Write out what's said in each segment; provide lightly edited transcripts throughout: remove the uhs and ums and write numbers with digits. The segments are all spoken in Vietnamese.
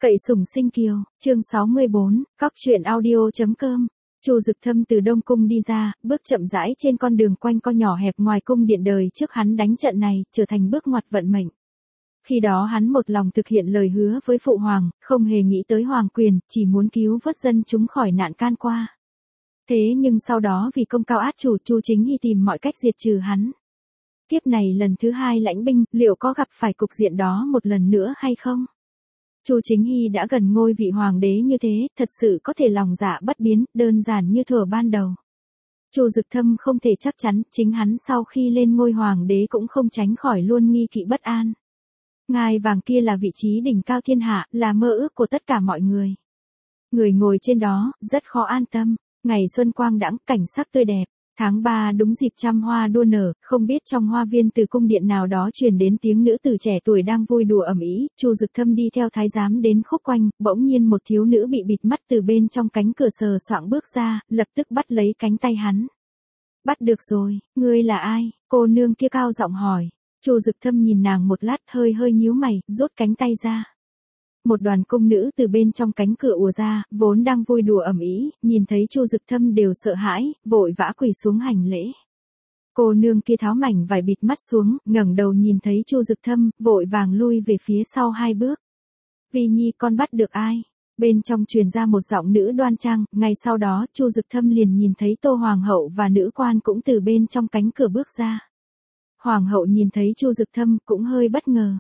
Cậy sủng sinh kiều, chương 64, cóc truyện audio.com. Chu Dực Thâm từ Đông Cung đi ra, bước chậm rãi trên con đường quanh co nhỏ hẹp ngoài cung điện đời trước hắn đánh trận này, trở thành bước ngoặt vận mệnh. Khi đó hắn một lòng thực hiện lời hứa với Phụ Hoàng, không hề nghĩ tới hoàng quyền, chỉ muốn cứu vớt dân chúng khỏi nạn can qua. Thế nhưng sau đó vì công cao át chủ, Chu Chính Hy tìm mọi cách diệt trừ hắn. Tiếp này lần thứ hai lãnh binh, liệu có gặp phải cục diện đó một lần nữa hay không? Chu Chính Hy đã gần ngôi vị hoàng đế như thế, thật sự có thể lòng dạ bất biến, đơn giản như thuở ban đầu. Chu Dực Thâm không thể chắc chắn, chính hắn sau khi lên ngôi hoàng đế cũng không tránh khỏi luôn nghi kỵ bất an. Ngai vàng kia là vị trí đỉnh cao thiên hạ, là mơ ước của tất cả mọi người. Người ngồi trên đó, rất khó an tâm. Ngày xuân quang đãng, cảnh sắc tươi đẹp. Tháng 3 đúng dịp trăm hoa đua nở, không biết trong hoa viên từ cung điện nào đó truyền đến tiếng nữ tử trẻ tuổi đang vui đùa ầm ĩ. Chu Dực Thâm đi theo thái giám đến khúc quanh, bỗng nhiên một thiếu nữ bị bịt mắt từ bên trong cánh cửa sờ soạng bước ra, lập tức bắt lấy cánh tay hắn. Bắt được rồi, ngươi là ai? Cô nương kia cao giọng hỏi. Chu Dực Thâm nhìn nàng một lát, hơi nhíu mày, rút cánh tay ra. Một đoàn cung nữ từ bên trong cánh cửa ùa ra, vốn đang vui đùa ầm ĩ, nhìn thấy Chu Dực Thâm đều sợ hãi, vội vã quỳ xuống hành lễ. Cô nương kia tháo mảnh vải bịt mắt xuống, ngẩng đầu nhìn thấy Chu Dực Thâm, vội vàng lui về phía sau 2 bước. Vi Nhi, con bắt được ai? Bên trong truyền ra một giọng nữ đoan trang, ngay sau đó Chu Dực Thâm liền nhìn thấy Tô Hoàng hậu và nữ quan cũng từ bên trong cánh cửa bước ra. Hoàng hậu nhìn thấy Chu Dực Thâm cũng hơi bất ngờ.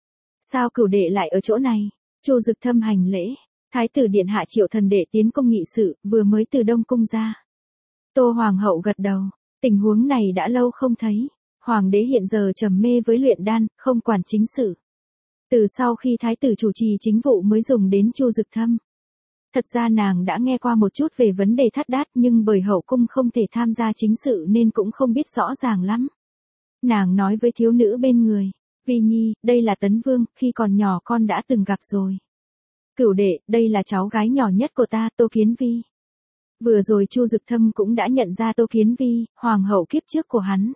Sao cửu đệ lại ở chỗ này? Chu Dực Thâm hành lễ, thái tử điện hạ triệu thần đệ tiến công nghị sự, vừa mới từ Đông Cung ra. Tô Hoàng hậu gật đầu, tình huống này đã lâu không thấy, hoàng đế hiện giờ trầm mê với luyện đan, không quản chính sự. Từ sau khi thái tử chủ trì chính vụ mới dùng đến Chu Dực Thâm. Thật ra nàng đã nghe qua một chút về vấn đề thắt đát, nhưng bởi hậu cung không thể tham gia chính sự nên cũng không biết rõ ràng lắm. Nàng nói với thiếu nữ bên người. Vi Nhi, đây là Tấn Vương, khi còn nhỏ con đã từng gặp rồi. Cửu đệ, đây là cháu gái nhỏ nhất của ta, Tô Kiến Vi. Vừa rồi Chu Dực Thâm cũng đã nhận ra Tô Kiến Vi, hoàng hậu kiếp trước của hắn.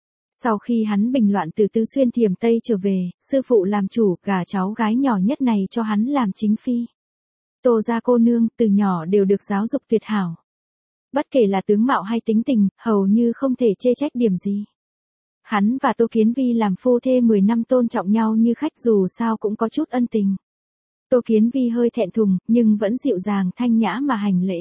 Sau khi hắn bình loạn từ Tứ Xuyên Thiểm Tây trở về, sư phụ làm chủ, gả cháu gái nhỏ nhất này cho hắn làm chính phi. Tô gia cô nương, từ nhỏ đều được giáo dục tuyệt hảo. Bất kể là tướng mạo hay tính tình, hầu như không thể chê trách điểm gì. Hắn và Tô Kiến Vi làm phu thê 10 năm tôn trọng nhau như khách, dù sao cũng có chút ân tình. Tô Kiến Vi hơi thẹn thùng, nhưng vẫn dịu dàng thanh nhã mà hành lễ.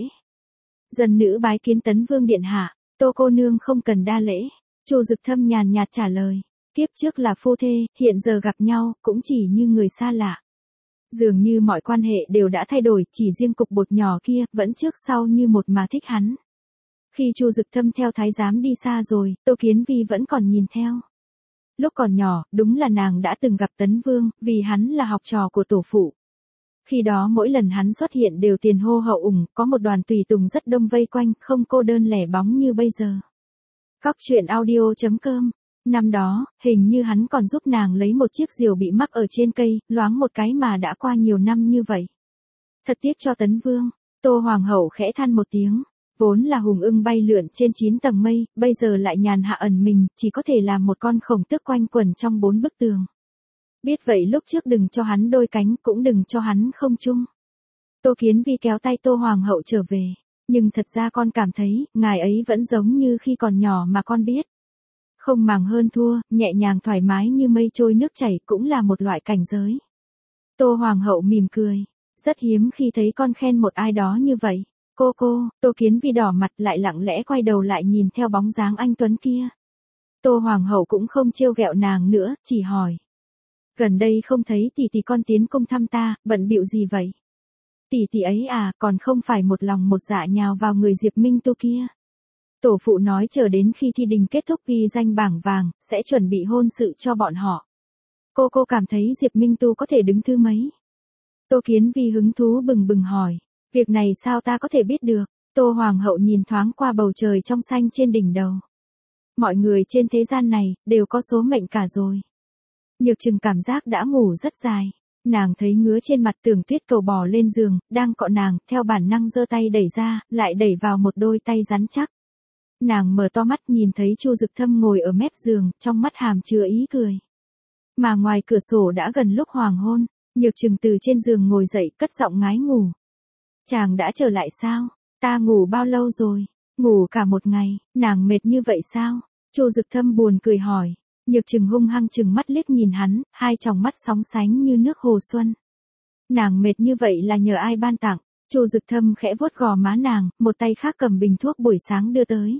Dân nữ bái kiến Tấn Vương điện hạ, Tô cô nương không cần đa lễ. Chu Dực Thâm nhàn nhạt trả lời, kiếp trước là phu thê, hiện giờ gặp nhau, cũng chỉ như người xa lạ. Dường như mọi quan hệ đều đã thay đổi, chỉ riêng cục bột nhỏ kia, vẫn trước sau như một mà thích hắn. Khi Chu Dực Thâm theo thái giám đi xa rồi, Tô Kiến Vi vẫn còn nhìn theo. Lúc còn nhỏ, đúng là nàng đã từng gặp Tấn Vương, vì hắn là học trò của tổ phụ. Khi đó mỗi lần hắn xuất hiện đều tiền hô hậu ủng, có một đoàn tùy tùng rất đông vây quanh, không cô đơn lẻ bóng như bây giờ. Cóc truyện audio.com. Năm đó, hình như hắn còn giúp nàng lấy một chiếc diều bị mắc ở trên cây, loáng một cái mà đã qua nhiều năm như vậy. Thật tiếc cho Tấn Vương. Tô Hoàng hậu khẽ than một tiếng. Vốn là hùng ưng bay lượn trên 9 tầng mây, bây giờ lại nhàn hạ ẩn mình, chỉ có thể làm một con khổng tước quanh quẩn trong 4 bức tường. Biết vậy lúc trước đừng cho hắn đôi cánh, cũng đừng cho hắn không chung. Tô Kiến Vi kéo tay Tô Hoàng hậu trở về. Nhưng thật ra con cảm thấy, ngài ấy vẫn giống như khi còn nhỏ mà con biết. Không màng hơn thua, nhẹ nhàng thoải mái như mây trôi nước chảy, cũng là một loại cảnh giới. Tô Hoàng hậu mỉm cười. Rất hiếm khi thấy con khen một ai đó như vậy. Cô, Tô Kiến Vi đỏ mặt lại lặng lẽ quay đầu lại nhìn theo bóng dáng anh tuấn kia. Tô Hoàng hậu cũng không trêu ghẹo nàng nữa, chỉ hỏi. Gần đây không thấy tỷ con tiến công thăm ta, bận bịu gì vậy? Tỷ ấy à, còn không phải một lòng một dạ nhào vào người Diệp Minh Tu kia. Tổ phụ nói chờ đến khi thi đình kết thúc ghi danh bảng vàng, sẽ chuẩn bị hôn sự cho bọn họ. Cô cảm thấy Diệp Minh Tu có thể đứng thứ mấy? Tô Kiến Vi hứng thú bừng bừng hỏi. Việc này sao ta có thể biết được? Tô Hoàng hậu nhìn thoáng qua bầu trời trong xanh trên đỉnh đầu. Mọi người trên thế gian này, đều có số mệnh cả rồi. Nhược Trừng cảm giác đã ngủ rất dài. Nàng thấy ngứa trên mặt Tưởng Tuyết Cầu bò lên giường, đang cọ nàng, theo bản năng giơ tay đẩy ra, lại đẩy vào một đôi tay rắn chắc. Nàng mở to mắt nhìn thấy Chu Dực Thâm ngồi ở mép giường, trong mắt hàm chứa ý cười. Mà ngoài cửa sổ đã gần lúc hoàng hôn. Nhược Trừng từ trên giường ngồi dậy, cất giọng ngái ngủ. Chàng đã trở lại sao? Ta ngủ bao lâu rồi? Ngủ cả một ngày, nàng mệt như vậy sao? Chu Dực Thâm buồn cười hỏi. Nhược Trừng hung hăng trừng mắt liếc nhìn hắn, hai tròng mắt sóng sánh như nước hồ xuân. Nàng mệt như vậy là nhờ ai ban tặng? Chu Dực Thâm khẽ vuốt gò má nàng, một tay khác cầm bình thuốc buổi sáng đưa tới.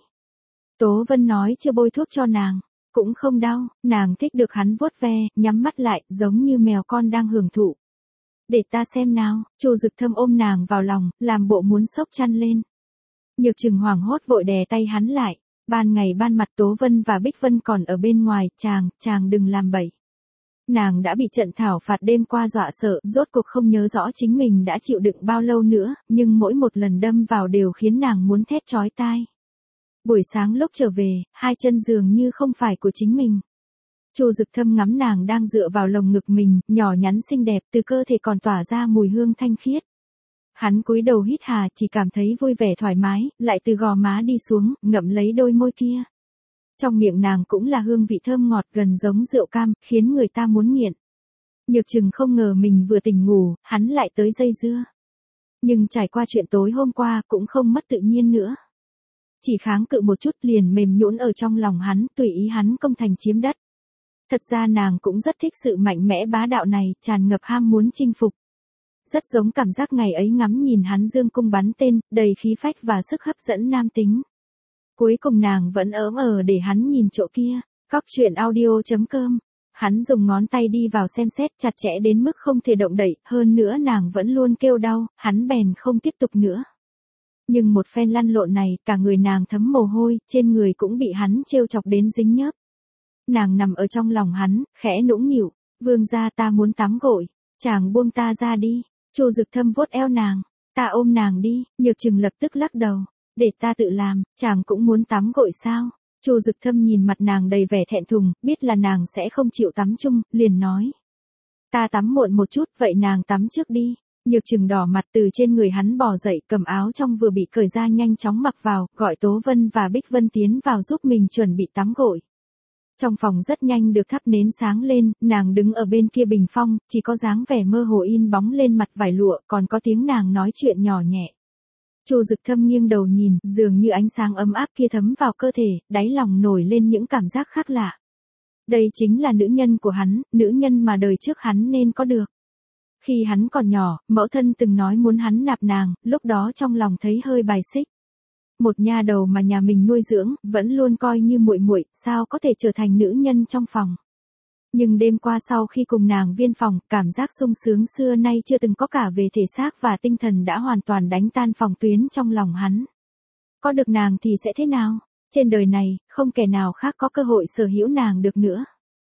Tố Vân nói chưa bôi thuốc cho nàng, cũng không đau, nàng thích được hắn vuốt ve, nhắm mắt lại, giống như mèo con đang hưởng thụ. Để ta xem nào, Chu Dực Thâm ôm nàng vào lòng, làm bộ muốn xốc chăn lên. Nhược Trừng hoảng hốt vội đè tay hắn lại. Ban ngày ban mặt Tố Vân và Bích Vân còn ở bên ngoài, chàng đừng làm bậy. Nàng đã bị trận thảo phạt đêm qua dọa sợ, rốt cuộc không nhớ rõ chính mình đã chịu đựng bao lâu nữa, nhưng mỗi một lần đâm vào đều khiến nàng muốn thét chói tai. Buổi sáng lúc trở về, hai chân dường như không phải của chính mình. Chu Dực Thâm ngắm nàng đang dựa vào lồng ngực mình, nhỏ nhắn xinh đẹp, từ cơ thể còn tỏa ra mùi hương thanh khiết. Hắn cúi đầu hít hà, chỉ cảm thấy vui vẻ thoải mái, lại từ gò má đi xuống, ngậm lấy đôi môi kia. Trong miệng nàng cũng là hương vị thơm ngọt gần giống rượu cam, khiến người ta muốn nghiện. Nhược Trừng không ngờ mình vừa tỉnh ngủ, hắn lại tới dây dưa. Nhưng trải qua chuyện tối hôm qua cũng không mất tự nhiên nữa. Chỉ kháng cự một chút liền mềm nhũn ở trong lòng hắn, tùy ý hắn công thành chiếm đất. Thật ra nàng cũng rất thích sự mạnh mẽ bá đạo này, tràn ngập ham muốn chinh phục. Rất giống cảm giác ngày ấy ngắm nhìn hắn dương cung bắn tên, đầy khí phách và sức hấp dẫn nam tính. Cuối cùng nàng vẫn ớm để hắn nhìn chỗ kia. Cóc truyện audio.com. Hắn dùng ngón tay đi vào xem xét chặt chẽ đến mức không thể động đậy, hơn nữa nàng vẫn luôn kêu đau, hắn bèn không tiếp tục nữa. Nhưng một phen lăn lộn này, cả người nàng thấm mồ hôi, trên người cũng bị hắn trêu chọc đến dính nhớp. Nàng nằm ở trong lòng hắn, khẽ nũng nịu, vương gia ta muốn tắm gội, chàng buông ta ra đi. Chu Dực Thâm vuốt eo nàng, ta ôm nàng đi, Nhược Trừng lập tức lắc đầu, để ta tự làm, chàng cũng muốn tắm gội sao? Chu Dực Thâm nhìn mặt nàng đầy vẻ thẹn thùng, biết là nàng sẽ không chịu tắm chung, liền nói. Ta tắm muộn một chút, vậy nàng tắm trước đi. Nhược Trừng đỏ mặt từ trên người hắn bò dậy, cầm áo trong vừa bị cởi ra nhanh chóng mặc vào, gọi Tố Vân và Bích Vân tiến vào giúp mình chuẩn bị tắm gội. Trong phòng rất nhanh được thắp nến sáng lên, nàng đứng ở bên kia bình phong, chỉ có dáng vẻ mơ hồ in bóng lên mặt vải lụa, còn có tiếng nàng nói chuyện nhỏ nhẹ. Chu Dực Thâm nghiêng đầu nhìn, dường như ánh sáng ấm áp kia thấm vào cơ thể, đáy lòng nổi lên những cảm giác khác lạ. Đây chính là nữ nhân của hắn, nữ nhân mà đời trước hắn nên có được. Khi hắn còn nhỏ, mẫu thân từng nói muốn hắn nạp nàng, lúc đó trong lòng thấy hơi bài xích. Một nha đầu mà nhà mình nuôi dưỡng, vẫn luôn coi như muội muội, sao có thể trở thành nữ nhân trong phòng. Nhưng đêm qua sau khi cùng nàng viên phòng, cảm giác sung sướng xưa nay chưa từng có cả về thể xác và tinh thần đã hoàn toàn đánh tan phòng tuyến trong lòng hắn. Có được nàng thì sẽ thế nào? Trên đời này, không kẻ nào khác có cơ hội sở hữu nàng được nữa.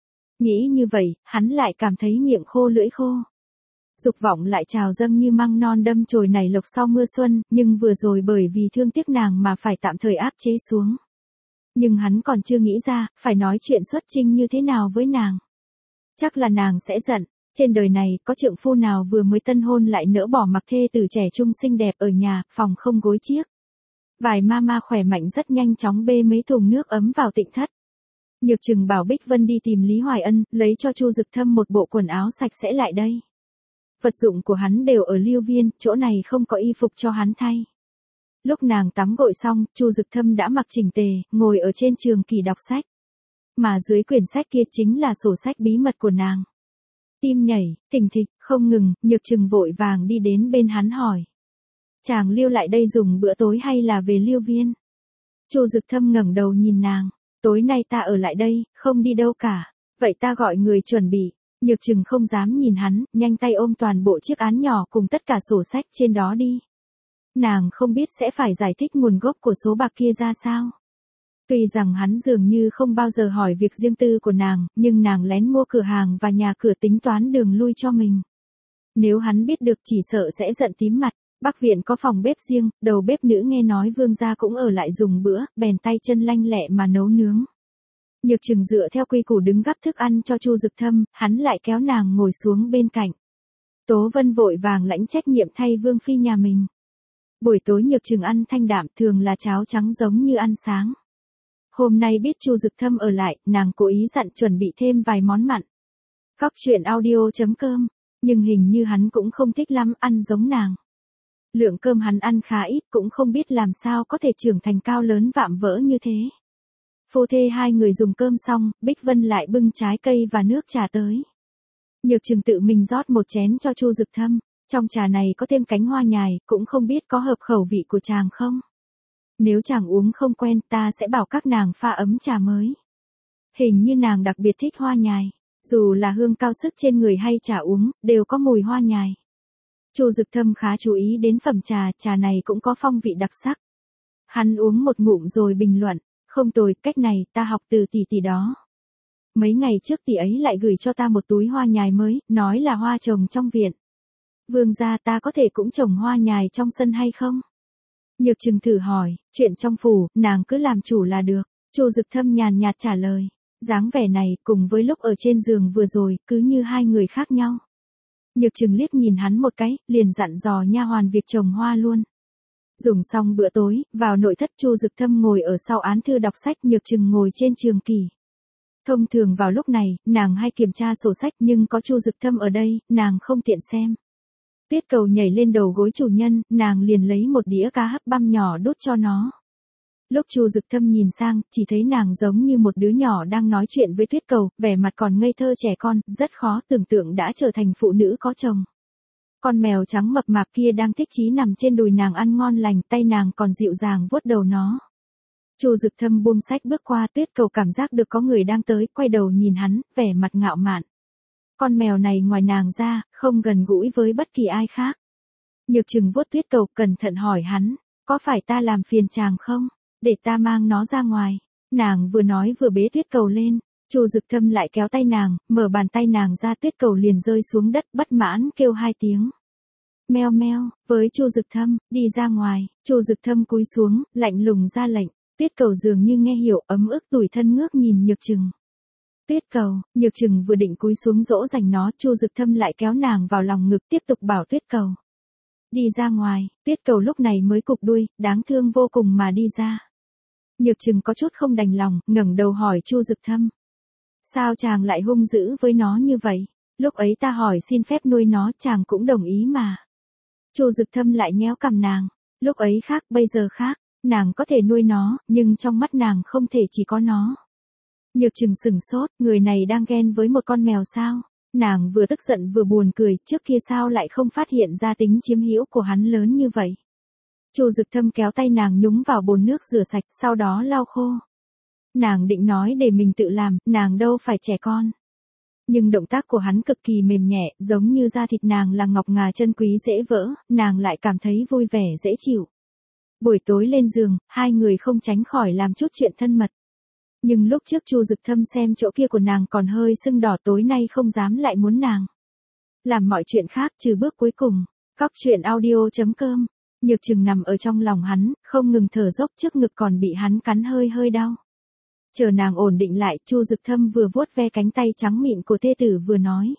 Nghĩ như vậy, hắn lại cảm thấy miệng khô lưỡi khô. Dục vọng lại trào dâng như măng non đâm chồi nảy lộc sau mưa xuân, nhưng vừa rồi bởi vì thương tiếc nàng mà phải tạm thời áp chế xuống. Nhưng hắn còn chưa nghĩ ra, phải nói chuyện xuất trinh như thế nào với nàng. Chắc là nàng sẽ giận, trên đời này có trượng phu nào vừa mới tân hôn lại nỡ bỏ mặc thê tử trẻ trung xinh đẹp ở nhà, phòng không gối chiếc. Vài mama khỏe mạnh rất nhanh chóng bê mấy thùng nước ấm vào tịnh thất. Nhược Trừng bảo Bích Vân đi tìm Lý Hoài Ân, lấy cho Chu Dực Thâm một bộ quần áo sạch sẽ lại đây. Vật dụng của hắn đều ở Lưu Viên, chỗ này không có y phục cho hắn thay. Lúc nàng tắm gội xong, Chu Dực Thâm đã mặc chỉnh tề, ngồi ở trên trường kỳ đọc sách. Mà dưới quyển sách kia chính là sổ sách bí mật của nàng. Tim nhảy, thình thịch, không ngừng, Nhược Trừng vội vàng đi đến bên hắn hỏi. Chàng lưu lại đây dùng bữa tối hay là về Lưu Viên? Chu Dực Thâm ngẩng đầu nhìn nàng. Tối nay ta ở lại đây, không đi đâu cả. Vậy ta gọi người chuẩn bị. Nhược Trừng không dám nhìn hắn, nhanh tay ôm toàn bộ chiếc án nhỏ cùng tất cả sổ sách trên đó đi. Nàng không biết sẽ phải giải thích nguồn gốc của số bạc kia ra sao. Tuy rằng hắn dường như không bao giờ hỏi việc riêng tư của nàng, nhưng nàng lén mua cửa hàng và nhà cửa tính toán đường lui cho mình. Nếu hắn biết được chỉ sợ sẽ giận tím mặt. Bắc viện có phòng bếp riêng, đầu bếp nữ nghe nói vương gia cũng ở lại dùng bữa, bèn tay chân lanh lẹ mà nấu nướng. Nhược Trừng dựa theo quy củ đứng gắp thức ăn cho Chu Dực Thâm, hắn lại kéo nàng ngồi xuống bên cạnh. Tố Vân vội vàng lãnh trách nhiệm thay vương phi nhà mình. Buổi tối Nhược Trừng ăn thanh đạm, thường là cháo trắng giống như ăn sáng. Hôm nay biết Chu Dực Thâm ở lại, nàng cố ý dặn chuẩn bị thêm vài món mặn. Cóc truyện audio.com Nhưng hình như hắn cũng không thích lắm ăn giống nàng. Lượng cơm hắn ăn khá ít, cũng không biết làm sao có thể trưởng thành cao lớn vạm vỡ như thế. Phu thê hai người dùng cơm xong, Bích Vân lại bưng trái cây và nước trà tới. Nhược Trừng tự mình rót một chén cho Chu Dực Thâm, trong trà này có thêm cánh hoa nhài, cũng không biết có hợp khẩu vị của chàng không. Nếu chàng uống không quen, ta sẽ bảo các nàng pha ấm trà mới. Hình như nàng đặc biệt thích hoa nhài, dù là hương cao sức trên người hay trà uống, đều có mùi hoa nhài. Chu Dực Thâm khá chú ý đến phẩm trà, trà này cũng có phong vị đặc sắc. Hắn uống một ngụm rồi bình luận, không tồi, cách này ta học từ tỷ tỷ đó. Mấy ngày trước tỷ ấy lại gửi cho ta một túi hoa nhài mới, nói là hoa trồng trong viện. Vương gia, ta có thể cũng trồng hoa nhài trong sân hay không? Nhược Trừng thử hỏi, chuyện trong phủ, nàng cứ làm chủ là được. Chu Dực Thâm nhàn nhạt trả lời, dáng vẻ này cùng với lúc ở trên giường vừa rồi, cứ như hai người khác nhau. Nhược Trừng liếc nhìn hắn một cái, liền dặn dò nha hoàn việc trồng hoa luôn. Dùng xong bữa tối, vào nội thất, Chu Dực Thâm ngồi ở sau án thư đọc sách, Nhược Trừng ngồi trên trường kỷ. Thông thường vào lúc này, nàng hay kiểm tra sổ sách, nhưng có Chu Dực Thâm ở đây, nàng không tiện xem. Tuyết Cầu nhảy lên đầu gối chủ nhân, nàng liền lấy một đĩa cá hấp băm nhỏ đút cho nó. Lúc Chu Dực Thâm nhìn sang, chỉ thấy nàng giống như một đứa nhỏ đang nói chuyện với Tuyết Cầu, vẻ mặt còn ngây thơ trẻ con, rất khó tưởng tượng đã trở thành phụ nữ có chồng. Con mèo trắng mập mạp kia đang thích chí nằm trên đùi nàng ăn ngon lành, tay nàng còn dịu dàng vuốt đầu nó. Chu Dực Thâm buông sách bước qua, Tuyết Cầu cảm giác được có người đang tới, quay đầu nhìn hắn, vẻ mặt ngạo mạn. Con mèo này ngoài nàng ra, không gần gũi với bất kỳ ai khác. Nhược Trừng vuốt Tuyết Cầu, cẩn thận hỏi hắn, có phải ta làm phiền chàng không? Để ta mang nó ra ngoài. Nàng vừa nói vừa bế Tuyết Cầu lên. Chu Dực Thâm lại kéo tay nàng, mở bàn tay nàng ra, Tuyết Cầu liền rơi xuống đất, bất mãn kêu hai tiếng. Meo meo, với Chu Dực Thâm, đi ra ngoài. Chu Dực Thâm cúi xuống, lạnh lùng ra lệnh. Tuyết Cầu dường như nghe hiểu, ấm ức tủi thân ngước nhìn Nhược Trừng. Tuyết Cầu, Nhược Trừng vừa định cúi xuống dỗ dành nó, Chu Dực Thâm lại kéo nàng vào lòng ngực, tiếp tục bảo Tuyết Cầu. Đi ra ngoài. Tuyết Cầu lúc này mới cụp đuôi, đáng thương vô cùng mà đi ra. Nhược Trừng có chút không đành lòng, ngẩng đầu hỏi Chu Dực Thâm. Sao chàng lại hung dữ với nó như vậy? Lúc ấy ta hỏi xin phép nuôi nó, chàng cũng đồng ý mà. Chu Dực Thâm lại nhéo cằm nàng. Lúc ấy khác, bây giờ khác. Nàng có thể nuôi nó, nhưng trong mắt nàng không thể chỉ có nó. Nhược Trừng sửng sốt, người này đang ghen với một con mèo sao? Nàng vừa tức giận vừa buồn cười, trước kia sao lại không phát hiện ra tính chiếm hữu của hắn lớn như vậy. Chu Dực Thâm kéo tay nàng nhúng vào bồn nước rửa sạch, sau đó lau khô. Nàng định nói để mình tự làm, nàng đâu phải trẻ con. Nhưng động tác của hắn cực kỳ mềm nhẹ, giống như da thịt nàng là ngọc ngà chân quý dễ vỡ, nàng lại cảm thấy vui vẻ dễ chịu. Buổi tối lên giường, hai người không tránh khỏi làm chút chuyện thân mật. Nhưng lúc trước Chu Dực Thâm xem chỗ kia của nàng còn hơi sưng đỏ, tối nay không dám lại muốn nàng làm mọi chuyện khác trừ bước cuối cùng. Cóc truyện audio.com. Nhược Trừng nằm ở trong lòng hắn, không ngừng thở dốc, trước ngực còn bị hắn cắn hơi hơi đau. Chờ nàng ổn định lại, Chu Dực Thâm vừa vuốt ve cánh tay trắng mịn của thê tử vừa nói.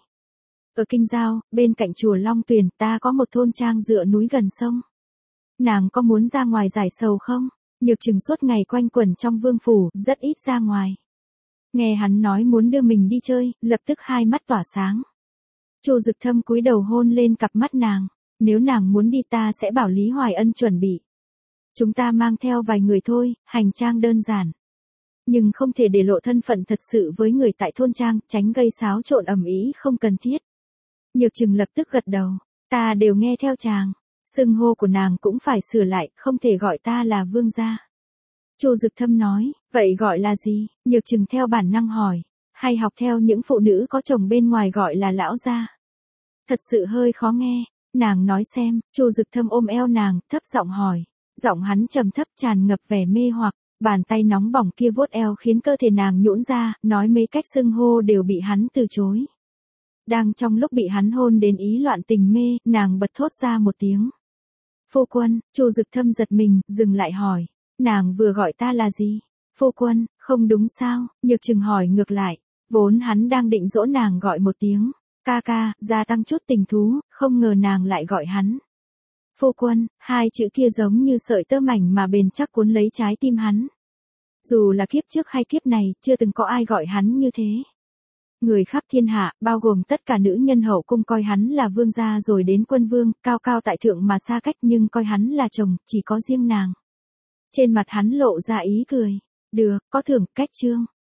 Ở Kinh Giao, bên cạnh chùa Long Tuyền, ta có một thôn trang dựa núi gần sông. Nàng có muốn ra ngoài giải sầu không? Nhược Trừng suốt ngày quanh quẩn trong vương phủ, rất ít ra ngoài. Nghe hắn nói muốn đưa mình đi chơi, lập tức hai mắt tỏa sáng. Chu Dực Thâm cúi đầu hôn lên cặp mắt nàng. Nếu nàng muốn đi ta sẽ bảo Lý Hoài Ân chuẩn bị. Chúng ta mang theo vài người thôi, hành trang đơn giản. Nhưng không thể để lộ thân phận thật sự với người tại thôn trang, tránh gây xáo trộn ầm ĩ không cần thiết. Nhược Trừng lập tức gật đầu. Ta đều nghe theo chàng. Xưng hô của nàng cũng phải sửa lại, không thể gọi ta là vương gia. Chu Dực Thâm nói, vậy gọi là gì? Nhược Trừng theo bản năng hỏi, hay học theo những phụ nữ có chồng bên ngoài gọi là lão gia? Thật sự hơi khó nghe, nàng nói xem. Chu Dực Thâm ôm eo nàng, thấp giọng hỏi. Giọng hắn trầm thấp tràn ngập vẻ mê hoặc, bàn tay nóng bỏng kia vuốt eo khiến cơ thể nàng nhũn ra, nói mấy cách xưng hô đều bị hắn từ chối. Đang trong lúc bị hắn hôn đến ý loạn tình mê, nàng bật thốt ra một tiếng. Phu quân. Chu Dực Thâm giật mình, dừng lại hỏi. Nàng vừa gọi ta là gì? Phu quân, không đúng sao? Nhược Trừng hỏi ngược lại. Vốn hắn đang định dỗ nàng gọi một tiếng ca ca, gia tăng chút tình thú, không ngờ nàng lại gọi hắn phu quân, hai chữ kia giống như sợi tơ mảnh mà bền chắc cuốn lấy trái tim hắn. Dù là kiếp trước hay kiếp này, chưa từng có ai gọi hắn như thế. Người khắp thiên hạ, bao gồm tất cả nữ nhân hậu cung coi hắn là vương gia rồi đến quân vương, cao cao tại thượng mà xa cách nhưng coi hắn là chồng, chỉ có riêng nàng. Trên mặt hắn lộ ra ý cười. Được, có thưởng, cách chương.